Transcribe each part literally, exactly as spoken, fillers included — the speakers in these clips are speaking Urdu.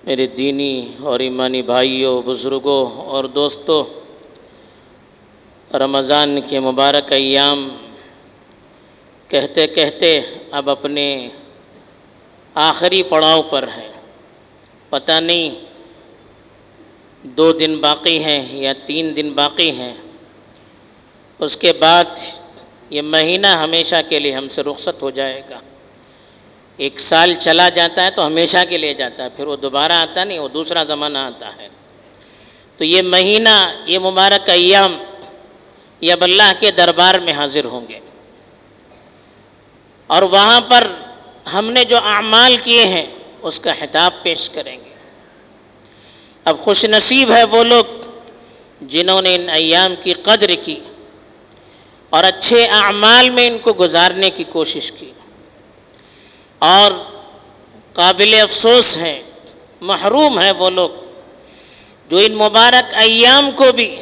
میرے دینی اور ایمانی بھائیوں، بزرگوں اور دوستوں، رمضان کے مبارک ایام کہتے کہتے اب اپنے آخری پڑاؤ پر ہیں۔ پتہ نہیں دو دن باقی ہیں یا تین دن باقی ہیں، اس کے بعد یہ مہینہ ہمیشہ کے لیے ہم سے رخصت ہو جائے گا۔ ایک سال چلا جاتا ہے تو ہمیشہ کے لیے جاتا ہے، پھر وہ دوبارہ آتا نہیں، وہ دوسرا زمانہ آتا ہے۔ تو یہ مہینہ، یہ مبارک ایام یہ اب اللہ کے دربار میں حاضر ہوں گے، اور وہاں پر ہم نے جو اعمال کیے ہیں اس کا خطاب پیش کریں گے۔ اب خوش نصیب ہے وہ لوگ جنہوں نے ان ایام کی قدر کی اور اچھے اعمال میں ان کو گزارنے کی کوشش کی، اور قابل افسوس ہے، محروم ہے وہ لوگ جو ان مبارک ایام کو بھی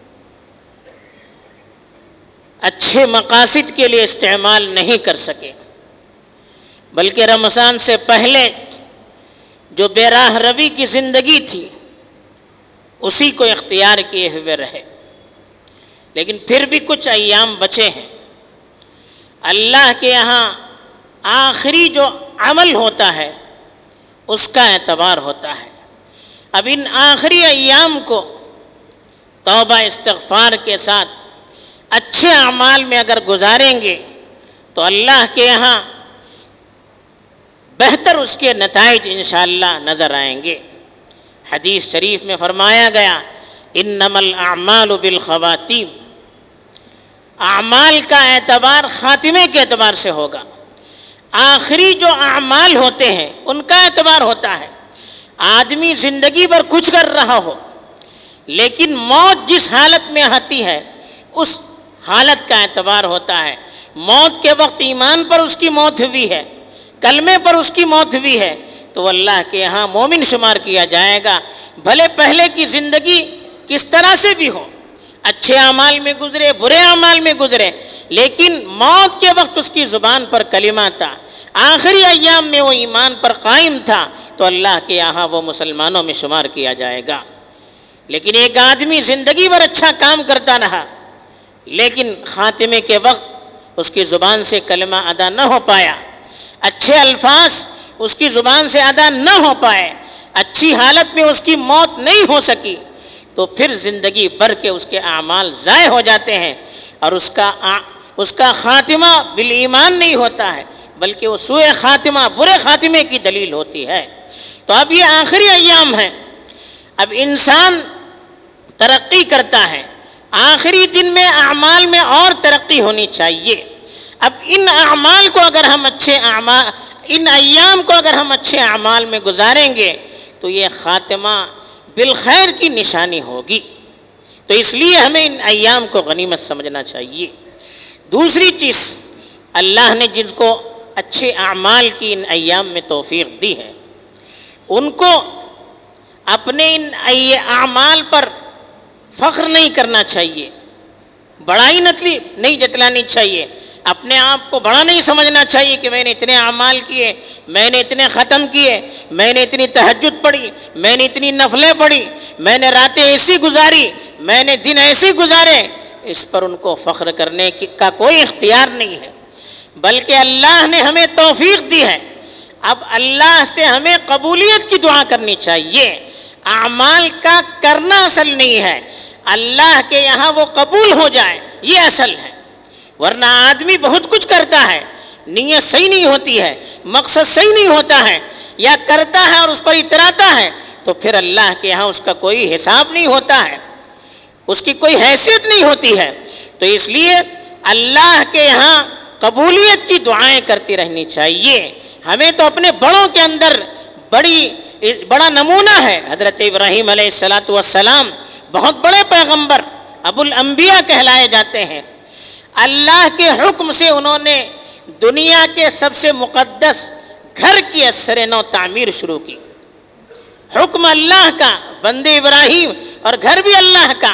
اچھے مقاصد کے لیے استعمال نہیں کر سکے، بلکہ رمضان سے پہلے جو بے راہ روی کی زندگی تھی اسی کو اختیار کیے ہوئے رہے۔ لیکن پھر بھی کچھ ایام بچے ہیں۔ اللہ کے یہاں آخری جو عمل ہوتا ہے اس کا اعتبار ہوتا ہے۔ اب ان آخری ایام کو توبہ استغفار کے ساتھ اچھے اعمال میں اگر گزاریں گے تو اللہ کے یہاں بہتر اس کے نتائج انشاءاللہ نظر آئیں گے۔ حدیث شریف میں فرمایا گیا، انما الاعمال بالخواتیم، اعمال کا اعتبار خاتمے کے اعتبار سے ہوگا۔ آخری جو اعمال ہوتے ہیں ان کا اعتبار ہوتا ہے۔ آدمی زندگی بھر کچھ کر رہا ہو لیکن موت جس حالت میں آتی ہے اس حالت کا اعتبار ہوتا ہے۔ موت کے وقت ایمان پر اس کی موت ہوئی ہے، کلمے پر اس کی موت ہوئی ہے، تو اللہ کے یہاں مومن شمار کیا جائے گا، بھلے پہلے کی زندگی کس طرح سے بھی ہو، اچھے اعمال میں گزرے، برے اعمال میں گزرے، لیکن موت کے وقت اس کی زبان پر کلمہ تھا، آخری ایام میں وہ ایمان پر قائم تھا، تو اللہ کے یہاں وہ مسلمانوں میں شمار کیا جائے گا۔ لیکن ایک آدمی زندگی بھر اچھا کام کرتا رہا لیکن خاتمے کے وقت اس کی زبان سے کلمہ ادا نہ ہو پایا، اچھے الفاظ اس کی زبان سے ادا نہ ہو پائے، اچھی حالت میں اس کی موت نہیں ہو سکی، تو پھر زندگی بھر کے اس کے اعمال ضائع ہو جاتے ہیں، اور اس کا اس کا خاتمہ بالایمان نہیں ہوتا ہے بلکہ وہ سوء خاتمہ، برے خاتمے کی دلیل ہوتی ہے۔ تو اب یہ آخری ایام ہیں، اب انسان ترقی کرتا ہے، آخری دن میں اعمال میں اور ترقی ہونی چاہیے۔ اب ان اعمال کو اگر ہم اچھے اعمال ان ایام کو اگر ہم اچھے اعمال میں گزاریں گے تو یہ خاتمہ بالخیر کی نشانی ہوگی۔ تو اس لیے ہمیں ان ایام کو غنیمت سمجھنا چاہیے۔ دوسری چیز، اللہ نے جن کو اچھے اعمال کی ان ایام میں توفیق دی ہے ان کو اپنے ان اعمال پر فخر نہیں کرنا چاہیے، بڑائی نہیں جتلانی چاہیے، اپنے آپ کو بڑا نہیں سمجھنا چاہیے کہ میں نے اتنے اعمال کیے، میں نے اتنے ختم کیے، میں نے اتنی تہجد پڑھی، میں نے اتنی نفلیں پڑھی، میں نے راتیں ایسی گزاری، میں نے دن ایسے گزارے۔ اس پر ان کو فخر کرنے کا کوئی اختیار نہیں ہے، بلکہ اللہ نے ہمیں توفیق دی ہے۔ اب اللہ سے ہمیں قبولیت کی دعا کرنی چاہیے، اعمال کا کرنا اصل نہیں ہے، اللہ کے یہاں وہ قبول ہو جائے یہ اصل ہے۔ ورنہ آدمی بہت کچھ کرتا ہے، نیت صحیح نہیں ہوتی ہے، مقصد صحیح نہیں ہوتا ہے، یا کرتا ہے اور اس پر اتراتا ہے، تو پھر اللہ کے یہاں اس کا کوئی حساب نہیں ہوتا ہے، اس کی کوئی حیثیت نہیں ہوتی ہے۔ تو اس لیے اللہ کے یہاں قبولیت کی دعائیں کرتی رہنی چاہیے۔ ہمیں تو اپنے بڑوں کے اندر بڑی بڑا نمونہ ہے، حضرت ابراہیم علیہ الصلاۃ والسلام بہت بڑے پیغمبر، ابو الانبیاء کہلائے جاتے ہیں۔ اللہ کے حکم سے انہوں نے دنیا کے سب سے مقدس گھر کی اثر نو تعمیر شروع کی، حکم اللہ کا، بندے ابراہیم اور گھر بھی اللہ کا۔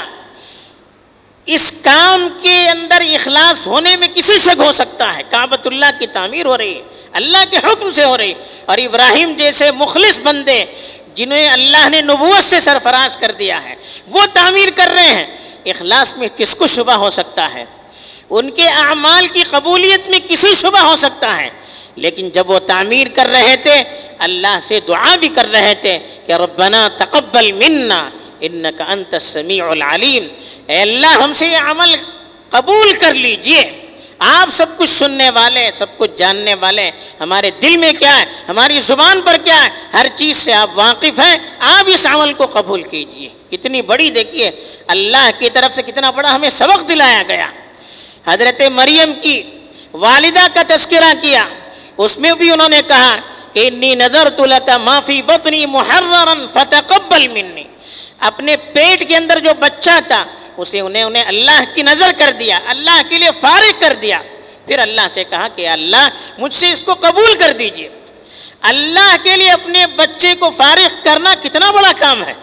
اس کام کے اندر اخلاص ہونے میں کسی شک ہو سکتا ہے؟ کعبۃ اللہ کی تعمیر ہو رہی ہے، اللہ کے حکم سے ہو رہی، اور ابراہیم جیسے مخلص بندے جنہیں اللہ نے نبوت سے سرفراز کر دیا ہے، وہ تعمیر کر رہے ہیں، اخلاص میں کس کو شبہ ہو سکتا ہے؟ ان کے اعمال کی قبولیت میں کسی شبہ ہو سکتا ہے؟ لیکن جب وہ تعمیر کر رہے تھے اللہ سے دعا بھی کر رہے تھے کہ ربنا تقبل منا انک انت السمیع العلیم، اے اللہ ہم سے یہ عمل قبول کر لیجئے، آپ سب کچھ سننے والے، سب کچھ جاننے والے، ہمارے دل میں کیا ہے، ہماری زبان پر کیا ہے، ہر چیز سے آپ واقف ہیں، آپ اس عمل کو قبول کیجئے۔ کتنی بڑی، دیکھیے اللہ کی طرف سے کتنا بڑا ہمیں سبق دلایا گیا۔ حضرت مریم کی والدہ کا تذکرہ کیا، اس میں بھی انہوں نے کہا کہ انی نذرت لک ما فی بطنی محررا فتقبل منی، اپنے پیٹ کے اندر جو بچہ تھا اسے انہیں انہیں اللہ کی نظر کر دیا، اللہ کے لیے فارغ کر دیا، پھر اللہ سے کہا کہ اللہ مجھ سے اس کو قبول کر دیجئے۔ اللہ کے لیے اپنے بچے کو فارغ کرنا کتنا بڑا کام ہے،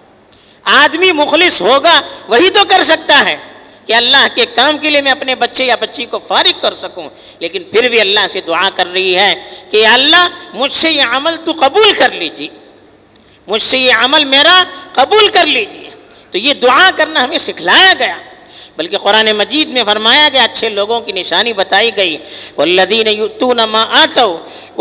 آدمی مخلص ہوگا وہی تو کر سکتا ہے کہ اللہ کے کام کے لیے میں اپنے بچے یا بچی کو فارغ کر سکوں، لیکن پھر بھی اللہ سے دعا کر رہی ہے کہ اللہ مجھ سے یہ عمل تو قبول کر لیجیے، مجھ سے یہ عمل میرا قبول کر لیجیے۔ تو یہ دعا کرنا ہمیں سکھلایا گیا، بلکہ قرآن مجید میں فرمایا گیا، اچھے لوگوں کی نشانی بتائی گئی، والذین یؤتون ما آتوا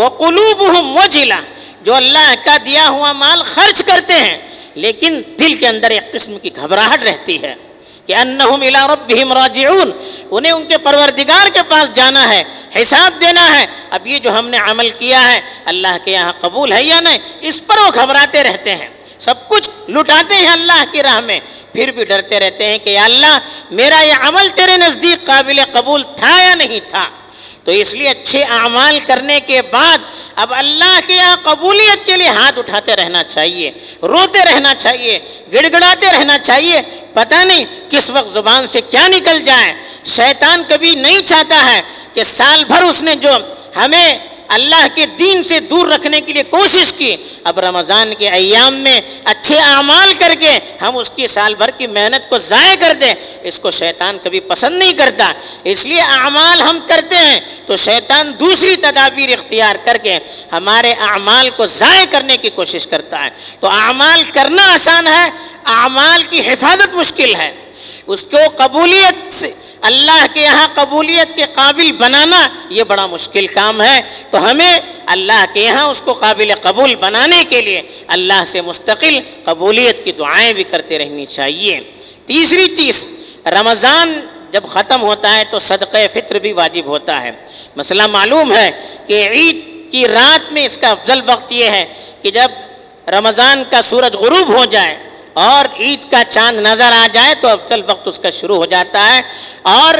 وقلوبہم وجلہ، جو اللہ کا دیا ہوا مال خرچ کرتے ہیں لیکن دل کے اندر ایک قسم کی گھبراہٹ رہتی ہے کہ انہم الی ربہم راجعون، انہیں ان کے پروردگار کے پاس جانا ہے، حساب دینا ہے، اب یہ جو ہم نے عمل کیا ہے اللہ کے یہاں قبول ہے یا نہیں، اس پر وہ گھبراتے رہتے ہیں، سب کچھ لٹاتے ہیں اللہ کی راہ میں، پھر بھی ڈرتے رہتے ہیں کہ یا اللہ میرا یہ عمل تیرے نزدیک قابل قبول تھا یا نہیں تھا۔ تو اس لیے اچھے اعمال کرنے کے بعد اب اللہ کے یہاں قبولیت کے لیے ہاتھ اٹھاتے رہنا چاہیے، روتے رہنا چاہیے، گڑ گڑاتے رہنا چاہیے، پتہ نہیں کس وقت زبان سے کیا نکل جائے۔ شیطان کبھی نہیں چاہتا ہے کہ سال بھر اس نے جو ہمیں اللہ کے دین سے دور رکھنے کے لیے کوشش کی، اب رمضان کے ایام میں اچھے اعمال کر کے ہم اس کی سال بھر کی محنت کو ضائع کر دیں، اس کو شیطان کبھی پسند نہیں کرتا۔ اس لیے اعمال ہم کرتے ہیں تو شیطان دوسری تدابیر اختیار کر کے ہمارے اعمال کو ضائع کرنے کی کوشش کرتا ہے۔ تو اعمال کرنا آسان ہے، اعمال کی حفاظت مشکل ہے، اس کو قبولیت سے اللہ کے یہاں قبولیت کے قابل بنانا یہ بڑا مشکل کام ہے۔ تو ہمیں اللہ کے یہاں اس کو قابل قبول بنانے کے لیے اللہ سے مستقل قبولیت کی دعائیں بھی کرتے رہنی چاہیے۔ تیسری چیز، رمضان جب ختم ہوتا ہے تو صدقہ فطر بھی واجب ہوتا ہے۔ مسئلہ معلوم ہے کہ عید کی رات میں اس کا افضل وقت یہ ہے کہ جب رمضان کا سورج غروب ہو جائے اور عید کا چاند نظر آ جائے تو افضل وقت اس کا شروع ہو جاتا ہے، اور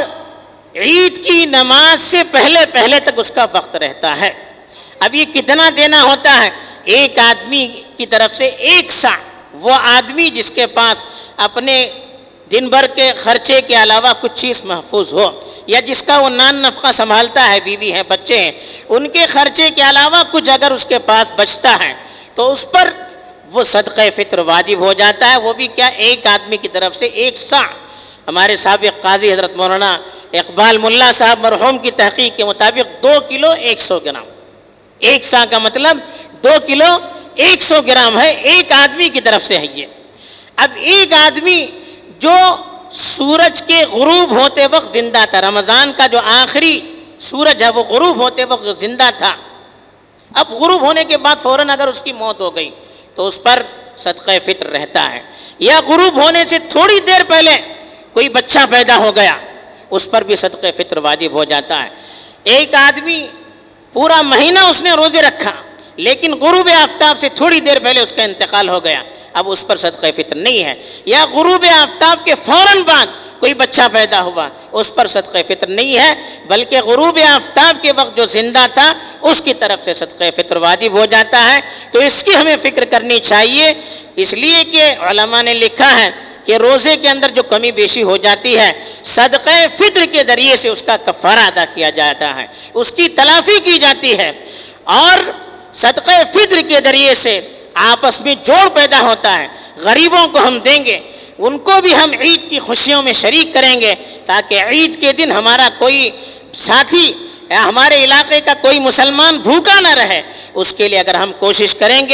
عید کی نماز سے پہلے پہلے تک اس کا وقت رہتا ہے۔ اب یہ کتنا دینا ہوتا ہے؟ ایک آدمی کی طرف سے ایک سا، وہ آدمی جس کے پاس اپنے دن بھر کے خرچے کے علاوہ کچھ چیز محفوظ ہو، یا جس کا وہ نان نفقہ سنبھالتا ہے، بیوی ہے، بچے ہیں، ان کے خرچے کے علاوہ کچھ اگر اس کے پاس بچتا ہے تو اس پر وہ صدقہ فطر واجب ہو جاتا ہے۔ وہ بھی کیا؟ ایک آدمی کی طرف سے ایک سا۔ ہمارے سابق قاضی حضرت مولانا اقبال ملا صاحب مرحوم کی تحقیق کے مطابق دو کلو ایک سو گرام، ایک سا کا مطلب دو کلو ایک سو گرام ہے، ایک آدمی کی طرف سے ہے یہ۔ اب ایک آدمی جو سورج کے غروب ہوتے وقت زندہ تھا، رمضان کا جو آخری سورج ہے وہ غروب ہوتے وقت زندہ تھا، اب غروب ہونے کے بعد فوراً اگر اس کی موت ہو گئی تو اس پر صدقہ فطر رہتا ہے، یا غروب ہونے سے تھوڑی دیر پہلے کوئی بچہ پیدا ہو گیا اس پر بھی صدقہ فطر واجب ہو جاتا ہے۔ ایک آدمی پورا مہینہ اس نے روزے رکھا لیکن غروب آفتاب سے تھوڑی دیر پہلے اس کا انتقال ہو گیا، اب اس پر صدقہ فطر نہیں ہے، یا غروب آفتاب کے فوراً بعد کوئی بچہ پیدا ہوا اس پر صدقہ فطر نہیں ہے، بلکہ غروب آفتاب کے وقت جو زندہ تھا اس کی طرف سے صدقہ فطر واجب ہو جاتا ہے۔ تو اس کی ہمیں فکر کرنی چاہیے، اس لیے کہ علماء نے لکھا ہے کہ روزے کے اندر جو کمی بیشی ہو جاتی ہے صدقہ فطر کے ذریعے سے اس کا کفارہ ادا کیا جاتا ہے، اس کی تلافی کی جاتی ہے، اور صدقہ فطر کے ذریعے سے آپس میں جوڑ پیدا ہوتا ہے۔ غریبوں کو ہم دیں گے، ان کو بھی ہم عید کی خوشیوں میں شریک کریں گے، تاکہ عید کے دن ہمارا کوئی ساتھی یا ہمارے علاقے کا کوئی مسلمان بھوکا نہ رہے۔ اس کے لیے اگر ہم کوشش کریں گے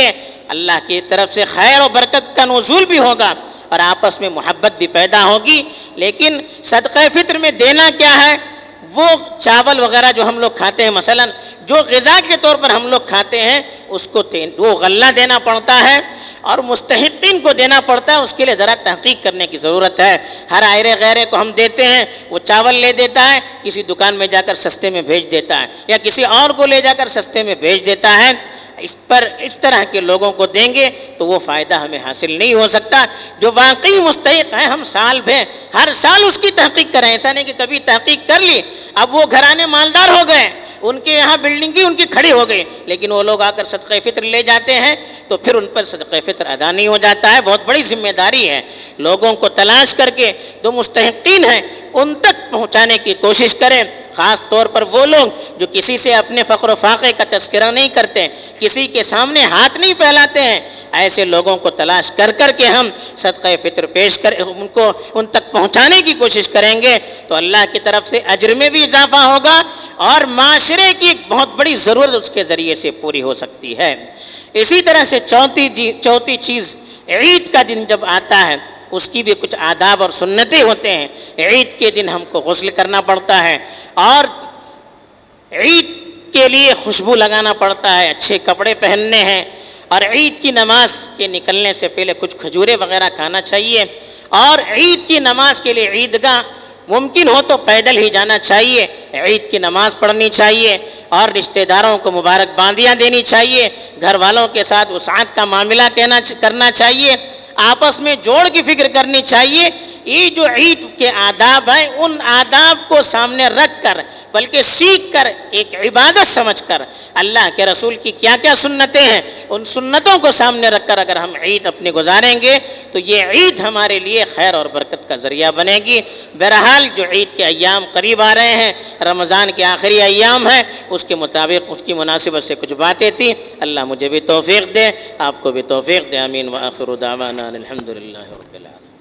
اللہ کی طرف سے خیر و برکت کا نزول بھی ہوگا اور آپس میں محبت بھی پیدا ہوگی۔ لیکن صدقہ فطر میں دینا کیا ہے؟ وہ چاول وغیرہ جو ہم لوگ کھاتے ہیں، مثلا جو غذا کے طور پر ہم لوگ کھاتے ہیں، اس کو وہ غلہ دینا پڑتا ہے اور مستحقین کو دینا پڑتا ہے۔ اس کے لیے ذرا تحقیق کرنے کی ضرورت ہے۔ ہر آئرے غیرے کو ہم دیتے ہیں، وہ چاول لے دیتا ہے، کسی دکان میں جا کر سستے میں بھیج دیتا ہے، یا کسی اور کو لے جا کر سستے میں بھیج دیتا ہے۔ اس پر اس طرح کے لوگوں کو دیں گے تو وہ فائدہ ہمیں حاصل نہیں ہو سکتا۔ جو واقعی مستحق ہیں، ہم سال بھر ہر سال اس کی تحقیق کریں۔ ایسا نہیں کہ کبھی تحقیق کر لی، اب وہ گھرانے مالدار ہو گئے، ان کے یہاں بلڈنگ کی ان کی کھڑی ہو گئی، لیکن وہ لوگ آ کر صدقہ فطر لے جاتے ہیں تو پھر ان پر صدقہ فطر ادا نہیں ہو جاتا ہے۔ بہت بڑی ذمہ داری ہے، لوگوں کو تلاش کر کے جو مستحقین ہیں ان تک پہنچانے کی کوشش کریں۔ خاص طور پر وہ لوگ جو کسی سے اپنے فقر و فاقے کا تذکرہ نہیں کرتے، کسی کے سامنے ہاتھ نہیں پھیلاتے ہیں، ایسے لوگوں کو تلاش کر کر کے ہم صدقہ فطر پیش کر ان کو ان تک پہنچانے کی کوشش کریں گے تو اللہ کی طرف سے اجر میں بھی اضافہ ہوگا اور معاشرے کی ایک بہت بڑی ضرورت اس کے ذریعے سے پوری ہو سکتی ہے۔ اسی طرح سے چوتھی چوتھی چیز، عید کا دن جب آتا ہے اس کی بھی کچھ آداب اور سنتیں ہوتے ہیں۔ عید کے دن ہم کو غسل کرنا پڑتا ہے اور عید کے لیے خوشبو لگانا پڑتا ہے، اچھے کپڑے پہننے ہیں، اور عید کی نماز کے نکلنے سے پہلے کچھ کھجورے وغیرہ کھانا چاہیے، اور عید کی نماز کے لیے عیدگاہ ممکن ہو تو پیدل ہی جانا چاہیے، عید کی نماز پڑھنی چاہیے، اور رشتہ داروں کو مبارکبادیاں دینی چاہیے، گھر والوں کے ساتھ وسعت کا معاملہ کہنا کرنا چاہیے، آپس میں جوڑ کی فکر کرنی چاہیے۔ یہ جو عید کے آداب ہیں ان آداب کو سامنے رکھ کر بلکہ سیکھ کر ایک عبادت سمجھ کر اللہ کے رسول کی کیا کیا سنتیں ہیں ان سنتوں کو سامنے رکھ کر اگر ہم عید اپنی گزاریں گے تو یہ عید ہمارے لیے خیر اور برکت کا ذریعہ بنے گی۔ بہرحال جو عید کے ایام قریب آ رہے ہیں، رمضان کے آخری ایام ہیں، اس کے مطابق اس کی مناسبت سے کچھ باتیں تھیں۔ اللہ مجھے بھی توفیق دے، آپ کو بھی توفیق دے، آمین۔ وآخر دعوانا الحمد للہ رب العالمین۔